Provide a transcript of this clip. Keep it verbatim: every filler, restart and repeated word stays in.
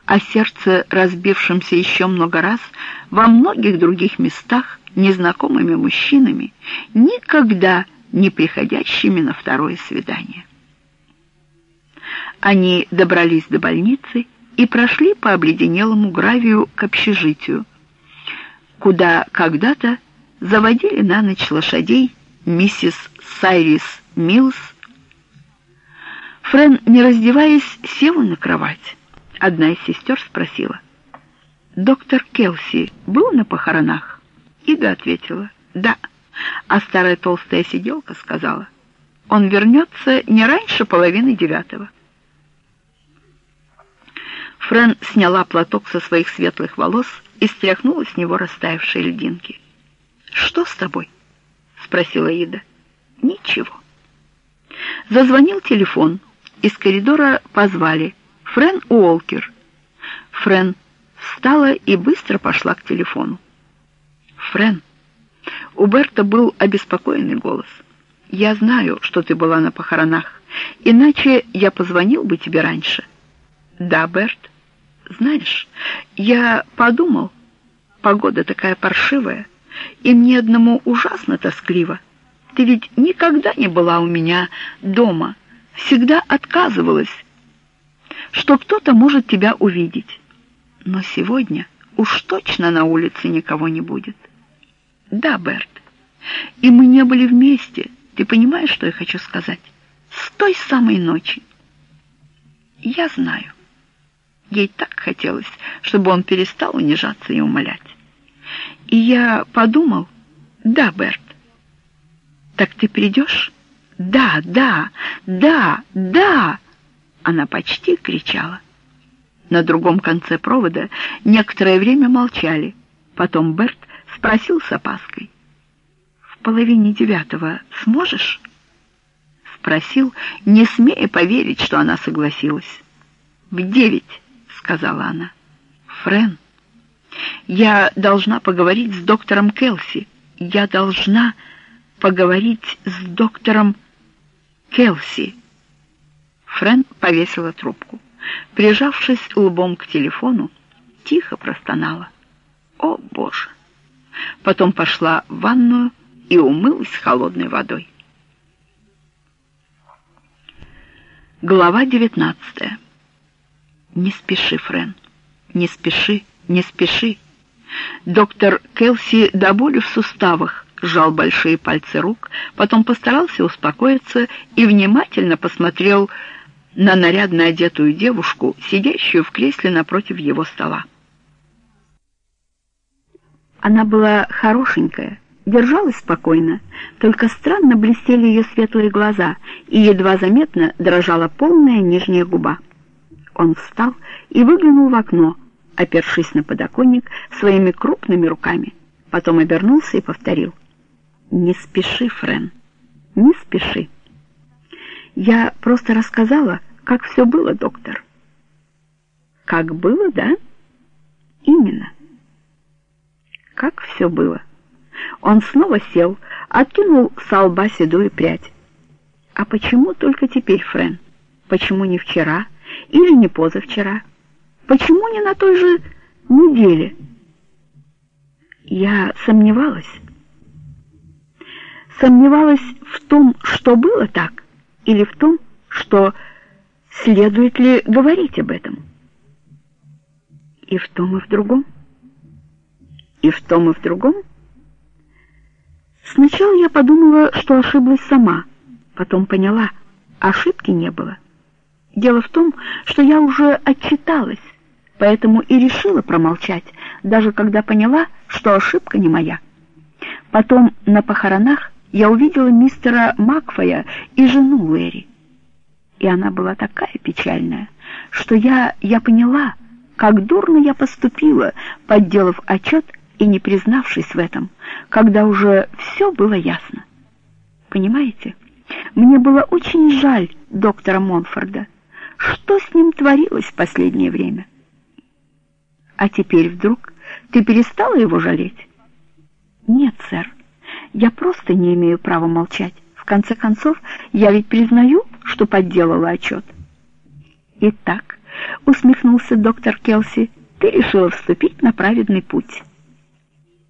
о сердце, разбившемся еще много раз во многих других местах незнакомыми мужчинами, никогда не приходящими на второе свидание. Они добрались до больницы и прошли по обледенелому гравию к общежитию, куда когда-то заводили на ночь лошадей миссис Сайрис Милс. Френ, не раздеваясь, села на кровать. Одна из сестер спросила: «Доктор Келси был на похоронах?» Ида ответила: «Да». А старая толстая сиделка сказала: «Он вернется не раньше половины девятого». Френ сняла платок со своих светлых волос и стряхнула с него растаявшие льдинки. «Что с тобой?» — спросила Ида. «Ничего». Зазвонил телефон. Из коридора позвали: «Френ Уолкер». Френ встала и быстро пошла к телефону. «Френ». У Берта был обеспокоенный голос. «Я знаю, что ты была на похоронах, иначе я позвонил бы тебе раньше». «Да, Берт. Знаешь, я подумал, погода такая паршивая, и мне одному ужасно тоскливо. Ты ведь никогда не была у меня дома, всегда отказывалась, что кто-то может тебя увидеть. Но сегодня уж точно на улице никого не будет». «Да, Берт. И мы не были вместе, ты понимаешь, что я хочу сказать? С той самой ночи». «Я знаю». Ей так хотелось, чтобы он перестал унижаться и умолять. И я подумал: «Да, Берт». «Так ты придешь?» «Да, да, да, да!» Она почти кричала. На другом конце провода некоторое время молчали. Потом Берт спросил с опаской: «В половине девятого сможешь?» Спросил, не смея поверить, что она согласилась. «В девять», — сказала она. «Френ, я должна поговорить с доктором Келси. Я должна поговорить с доктором Келси». Френ повесила трубку. Прижавшись лбом к телефону, тихо простонала: «О, Боже!» Потом пошла в ванную и умылась холодной водой. Глава девятнадцатая. «Не спеши, Френ, не спеши, не спеши». Доктор Келси до боли в суставах сжал большие пальцы рук, потом постарался успокоиться и внимательно посмотрел на нарядно одетую девушку, сидящую в кресле напротив его стола. Она была хорошенькая, держалась спокойно, только странно блестели ее светлые глаза, и едва заметно дрожала полная нижняя губа. Он встал и выглянул в окно, опершись на подоконник своими крупными руками. Потом обернулся и повторил: «Не спеши, Френ, не спеши». «Я просто рассказала, как все было, доктор». «Как было, да?» «Именно». «Как все было». Он снова сел, откинул со лба седую прядь. «А почему только теперь, Френ? Почему не вчера или не позавчера? Почему не на той же неделе?» Я сомневалась. Сомневалась в том, что было так, или в том, что следует ли говорить об этом. И в том, и в другом. И в том, и в другом. Сначала я подумала, что ошиблась сама, потом поняла, ошибки не было. Дело в том, что я уже отчиталась, поэтому и решила промолчать, даже когда поняла, что ошибка не моя. Потом на похоронах я увидела мистера Макфая и жену Лэри. И она была такая печальная, что я, я поняла, как дурно я поступила, подделав отчет и не признавшись в этом, когда уже все было ясно. Понимаете, мне было очень жаль доктора Монфорда. Что с ним творилось в последнее время? А теперь вдруг ты перестала его жалеть? Нет, сэр, я просто не имею права молчать. В конце концов, я ведь признаю, что подделала отчет. Итак, — усмехнулся доктор Келси, — ты решила вступить на праведный путь.